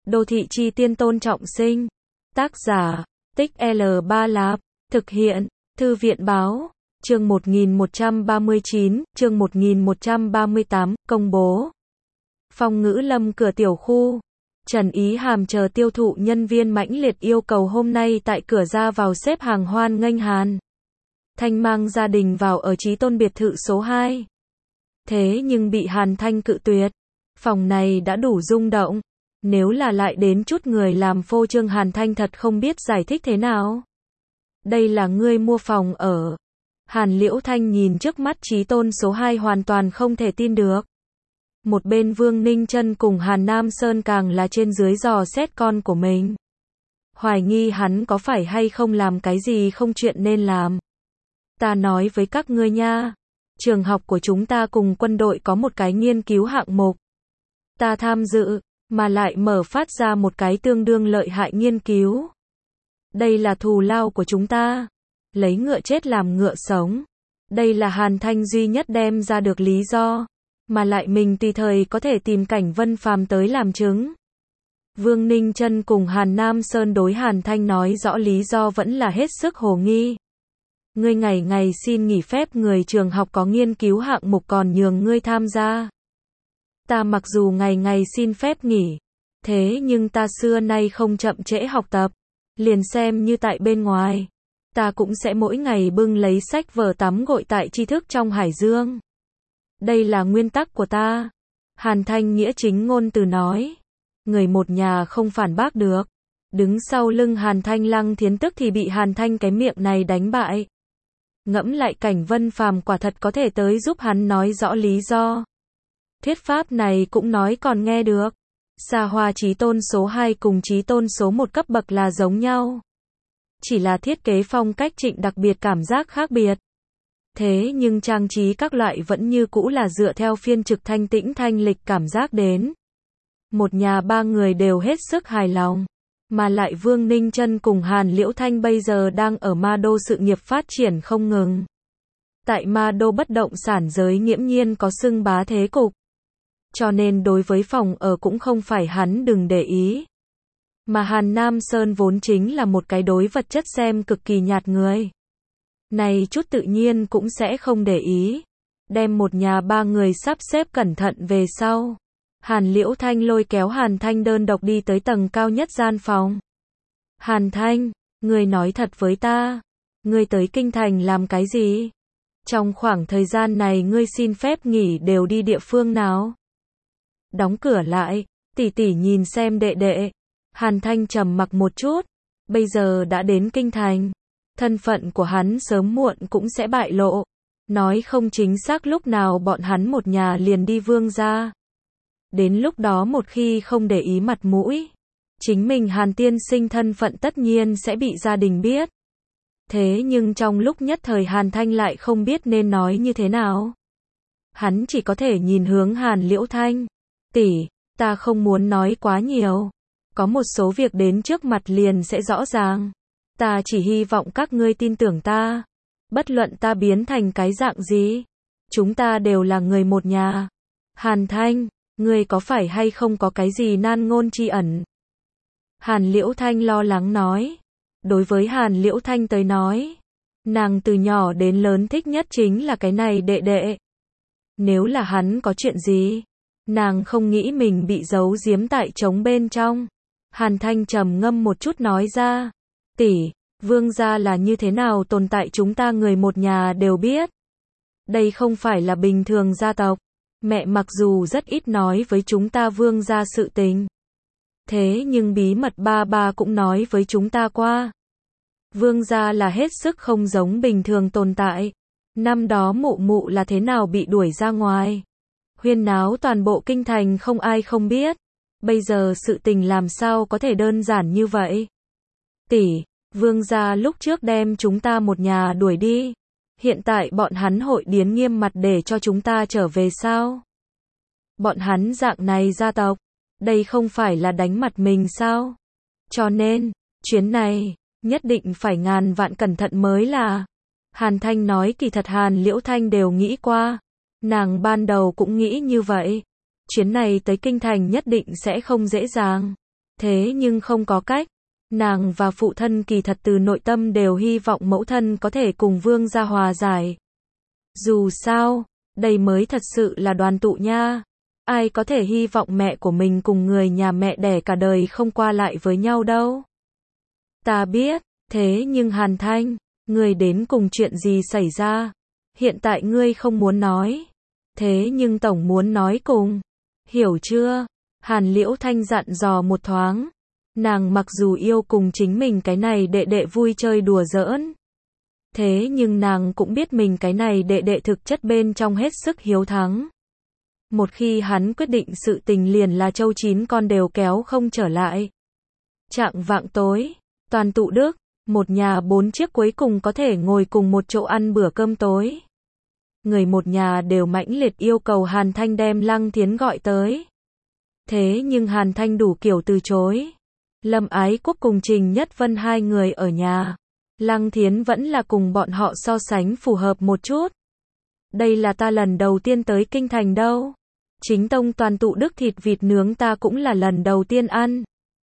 Đô thị chi tiên Tôn Trọng Sinh. Tác giả, Tích L3 Lạp. Thực hiện, Thư viện báo. Chương 1139, chương 1138, công bố. Phong Ngữ Lâm cửa tiểu khu. Trần Ý Hàm chờ tiêu thụ nhân viên mãnh liệt yêu cầu hôm nay tại cửa ra vào xếp hàng hoan nghênh Hàn Thanh mang gia đình vào ở Chí Tôn biệt thự số 2. Thế nhưng bị Hàn Thanh cự tuyệt. Phòng này đã đủ rung động. Nếu là lại đến chút người làm phô trương, Hàn Thanh thật không biết giải thích thế nào. Đây là ngươi mua phòng ở. Hàn Liễu Thanh nhìn trước mắt Chí Tôn số 2 hoàn toàn không thể tin được. Một bên Vương Ninh Trân cùng Hàn Nam Sơn càng là trên dưới dò xét con của mình. Hoài nghi hắn có phải hay không làm cái gì không chuyện nên làm. Ta nói với các ngươi nha. Trường học của chúng ta cùng quân đội có một cái nghiên cứu hạng mục. Ta tham dự, mà lại mở phát ra một cái tương đương lợi hại nghiên cứu. Đây là thù lao của chúng ta. Lấy ngựa chết làm ngựa sống. Đây là Hàn Thanh duy nhất đem ra được lý do. Mà lại mình tùy thời có thể tìm Cảnh Vân Phàm tới làm chứng. Vương Ninh Trân cùng Hàn Nam Sơn đối Hàn Thanh nói rõ lý do vẫn là hết sức hồ nghi. Ngươi ngày ngày xin nghỉ phép, người trường học có nghiên cứu hạng mục còn nhường ngươi tham gia. Ta mặc dù ngày ngày xin phép nghỉ, thế nhưng ta xưa nay không chậm trễ học tập. Liền xem như tại bên ngoài, ta cũng sẽ mỗi ngày bưng lấy sách vở tắm gội tại tri thức trong hải dương. Đây là nguyên tắc của ta. Hàn Thanh nghĩa chính ngôn từ nói. Người một nhà không phản bác được. Đứng sau lưng Hàn Thanh Lăng Thiến tức thì bị Hàn Thanh cái miệng này đánh bại. Ngẫm lại Cảnh Vân Phàm quả thật có thể tới giúp hắn nói rõ lý do. Thuyết pháp này cũng nói còn nghe được. Xa hoa Chí Tôn số 2 cùng Chí Tôn số 1 cấp bậc là giống nhau. Chỉ là thiết kế phong cách trịnh đặc biệt, cảm giác khác biệt. Thế nhưng trang trí các loại vẫn như cũ là dựa theo phiên trực thanh tĩnh thanh lịch, cảm giác đến. Một nhà ba người đều hết sức hài lòng. Mà lại Vương Ninh Trân cùng Hàn Liễu Thanh bây giờ đang ở Ma Đô sự nghiệp phát triển không ngừng. Tại Ma Đô bất động sản giới nghiễm nhiên có xưng bá thế cục. Cho nên đối với phòng ở cũng không phải hắn đừng để ý. Mà Hàn Nam Sơn vốn chính là một cái đối vật chất xem cực kỳ nhạt người. Này chút tự nhiên cũng sẽ không để ý. Đem một nhà ba người sắp xếp cẩn thận về sau. Hàn Liễu Thanh lôi kéo Hàn Thanh đơn độc đi tới tầng cao nhất gian phòng. Hàn Thanh, ngươi nói thật với ta. Ngươi tới Kinh Thành làm cái gì? Trong khoảng thời gian này ngươi xin phép nghỉ đều đi địa phương nào? Đóng cửa lại, tỷ tỷ nhìn xem đệ đệ. Hàn Thanh trầm mặc một chút. Bây giờ đã đến Kinh Thành. Thân phận của hắn sớm muộn cũng sẽ bại lộ. Nói không chính xác lúc nào bọn hắn một nhà liền đi Vương gia. Đến lúc đó một khi không để ý mặt mũi, chính mình Hàn tiên sinh thân phận tất nhiên sẽ bị gia đình biết. Thế nhưng trong lúc nhất thời Hàn Thanh lại không biết nên nói như thế nào. Hắn chỉ có thể nhìn hướng Hàn Liễu Thanh. Tỷ, ta không muốn nói quá nhiều. Có một số việc đến trước mặt liền sẽ rõ ràng. Ta chỉ hy vọng các ngươi tin tưởng ta. Bất luận ta biến thành cái dạng gì, chúng ta đều là người một nhà. Hàn Thanh, ngươi có phải hay không có cái gì nan ngôn tri ẩn? Hàn Liễu Thanh lo lắng nói. Đối với Hàn Liễu Thanh tới nói, nàng từ nhỏ đến lớn thích nhất chính là cái này đệ đệ. Nếu là hắn có chuyện gì, nàng không nghĩ mình bị giấu giếm tại trống bên trong. Hàn Thanh trầm ngâm một chút nói ra. Tỷ, Vương gia là như thế nào tồn tại chúng ta người một nhà đều biết. Đây không phải là bình thường gia tộc. Mẹ mặc dù rất ít nói với chúng ta Vương gia sự tình. Thế nhưng bí mật ba ba cũng nói với chúng ta qua. Vương gia là hết sức không giống bình thường tồn tại. Năm đó mụ mụ là thế nào bị đuổi ra ngoài. Huyên náo toàn bộ Kinh Thành không ai không biết. Bây giờ sự tình làm sao có thể đơn giản như vậy. Tỷ, Vương gia lúc trước đem chúng ta một nhà đuổi đi. Hiện tại bọn hắn hội điến nghiêm mặt để cho chúng ta trở về sao? Bọn hắn dạng này gia tộc, đây không phải là đánh mặt mình sao? Cho nên, chuyến này, nhất định phải ngàn vạn cẩn thận mới là. Hàn Thanh nói kỳ thật Hàn Liễu Thanh đều nghĩ qua. Nàng ban đầu cũng nghĩ như vậy. Chuyến này tới Kinh Thành nhất định sẽ không dễ dàng. Thế nhưng không có cách. Nàng và phụ thân kỳ thật từ nội tâm đều hy vọng mẫu thân có thể cùng Vương gia hòa giải. Dù sao, đây mới thật sự là đoàn tụ nha. Ai có thể hy vọng mẹ của mình cùng người nhà mẹ đẻ cả đời không qua lại với nhau đâu. Ta biết, thế nhưng Hàn Thanh, ngươi đến cùng chuyện gì xảy ra? Hiện tại ngươi không muốn nói. Thế nhưng tổng muốn nói cùng. Hiểu chưa? Hàn Liễu Thanh dặn dò một thoáng. Nàng mặc dù yêu cùng chính mình cái này đệ đệ vui chơi đùa giỡn. Thế nhưng nàng cũng biết mình cái này đệ đệ thực chất bên trong hết sức hiếu thắng. Một khi hắn quyết định sự tình liền là châu chín con đều kéo không trở lại. Chạng vạng tối, toàn tụ đức, một nhà 4 chiếc cuối cùng có thể ngồi cùng một chỗ ăn bữa cơm tối. Người một nhà đều mãnh liệt yêu cầu Hàn Thanh đem Lăng Thiến gọi tới. Thế nhưng Hàn Thanh đủ kiểu từ chối. Lâm Ái Quốc cùng Trình Nhất Vân hai người ở nhà. Lăng Thiến vẫn là cùng bọn họ so sánh phù hợp một chút. Đây là ta lần đầu tiên tới kinh thành đâu. Chính tông toàn tụ đức thịt vịt nướng ta cũng là lần đầu tiên ăn.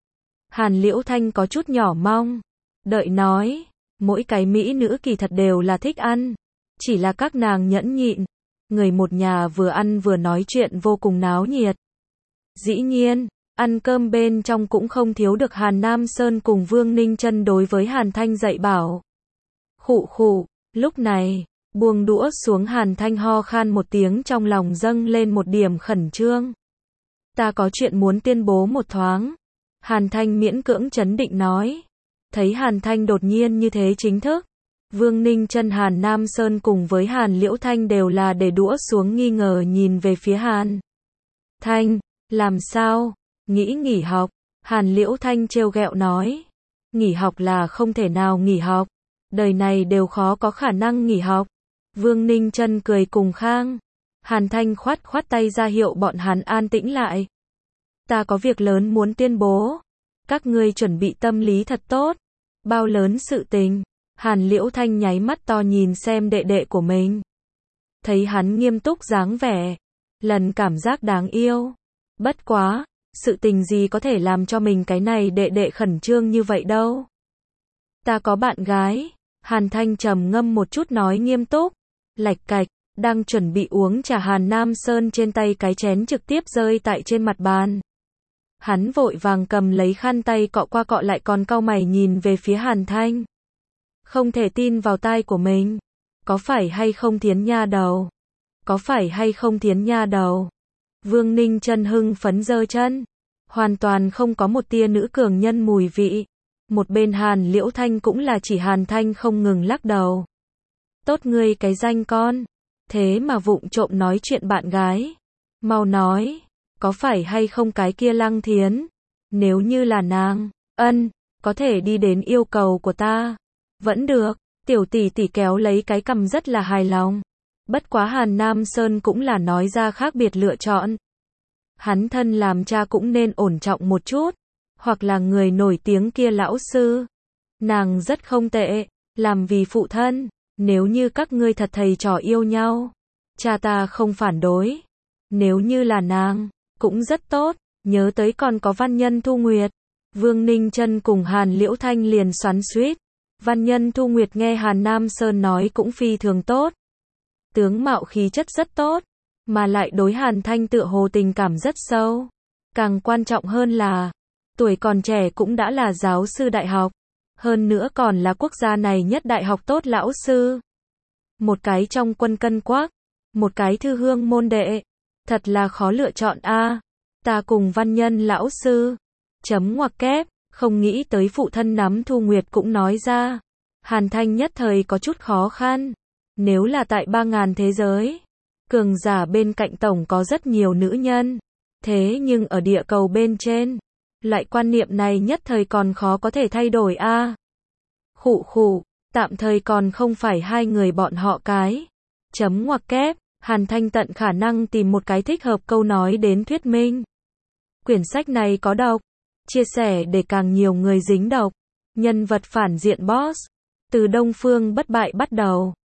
Hàn Liễu Thanh có chút nhỏ mong. Đợi nói, mỗi cái mỹ nữ kỳ thật đều là thích ăn. Chỉ là các nàng nhẫn nhịn. Người một nhà vừa ăn vừa nói chuyện vô cùng náo nhiệt. Dĩ nhiên, ăn cơm bên trong cũng không thiếu được Hàn Nam Sơn cùng Vương Ninh Chân đối với Hàn Thanh dạy bảo. Khụ khụ, lúc này, buông đũa xuống Hàn Thanh ho khan một tiếng trong lòng dâng lên một điểm khẩn trương. Ta có chuyện muốn tuyên bố một thoáng. Hàn Thanh miễn cưỡng trấn định nói. Thấy Hàn Thanh đột nhiên như thế chính thức. Vương Ninh Chân Hàn Nam Sơn cùng với Hàn Liễu Thanh đều là để đũa xuống nghi ngờ nhìn về phía Hàn Thanh. Làm sao? Nghĩ nghỉ học. Hàn Liễu Thanh trêu ghẹo nói. Nghỉ học là không thể nào nghỉ học. Đời này đều khó có khả năng nghỉ học. Vương Ninh Chân cười cùng khang. Hàn Thanh khoát khoát tay ra hiệu bọn hắn an tĩnh lại. Ta có việc lớn muốn tuyên bố. Các ngươi chuẩn bị tâm lý thật tốt. Bao lớn sự tình. Hàn Liễu Thanh nháy mắt to nhìn xem đệ đệ của mình. Thấy hắn nghiêm túc dáng vẻ. Lần cảm giác đáng yêu. Bất quá, sự tình gì có thể làm cho mình cái này đệ đệ khẩn trương như vậy đâu. Ta có bạn gái. Hàn Thanh trầm ngâm một chút nói nghiêm túc. Lạch cạch, đang chuẩn bị uống trà Hàn Nam Sơn trên tay cái chén trực tiếp rơi tại trên mặt bàn. Hắn vội vàng cầm lấy khăn tay cọ qua cọ lại còn cau mày nhìn về phía Hàn Thanh. Không thể tin vào tai của mình. Có phải hay không Thiến nha đầu? Có phải hay không Thiến nha đầu? Vương Ninh Chân hưng phấn giơ chân. Hoàn toàn không có một tia nữ cường nhân mùi vị. Một bên Hàn Liễu Thanh cũng là chỉ Hàn Thanh không ngừng lắc đầu. Tốt ngươi cái danh con. Thế mà vụng trộm nói chuyện bạn gái. Mau nói. Có phải hay không cái kia Lăng Thiến? Nếu như là nàng, có thể đi đến yêu cầu của ta. Vẫn được. Tiểu tỷ tỷ kéo lấy cái cằm rất là hài lòng. Bất quá Hàn Nam Sơn cũng là nói ra khác biệt lựa chọn. Hắn thân làm cha cũng nên ổn trọng một chút. Hoặc là người nổi tiếng kia lão sư. Nàng rất không tệ. Làm vì phụ thân. Nếu như các ngươi thật thầy trò yêu nhau. Cha ta không phản đối. Nếu như là nàng, cũng rất tốt. Nhớ tới còn có Văn Nhân Thu Nguyệt. Vương Ninh Chân cùng Hàn Liễu Thanh liền xoắn xuýt. Văn Nhân Thu Nguyệt nghe Hàn Nam Sơn nói cũng phi thường tốt. Tướng mạo khí chất rất tốt. Mà lại đối Hàn Thanh tựa hồ tình cảm rất sâu. Càng quan trọng hơn là, tuổi còn trẻ cũng đã là giáo sư đại học. Hơn nữa còn là quốc gia này nhất đại học tốt lão sư. Một cái trong quân cân quắc. Một cái thư hương môn đệ. Thật là khó lựa chọn a. Ta cùng Văn Nhân lão sư. Chấm ngoặc kép. Không nghĩ tới phụ thân nắm Thu Nguyệt cũng nói ra. Hàn Thanh nhất thời có chút khó khăn. Nếu là tại 3.000 thế giới, cường giả bên cạnh tổng có rất nhiều nữ nhân. Thế nhưng ở địa cầu bên trên, loại quan niệm này nhất thời còn khó có thể thay đổi a. Khụ khụ, tạm thời còn không phải hai người bọn họ cái. Chấm ngoặc kép, Hàn Thanh tận khả năng tìm một cái thích hợp câu nói đến thuyết minh. Quyển sách này có độc. Chia sẻ để càng nhiều người dính độc. Nhân vật phản diện boss. Từ Đông Phương Bất Bại bắt đầu.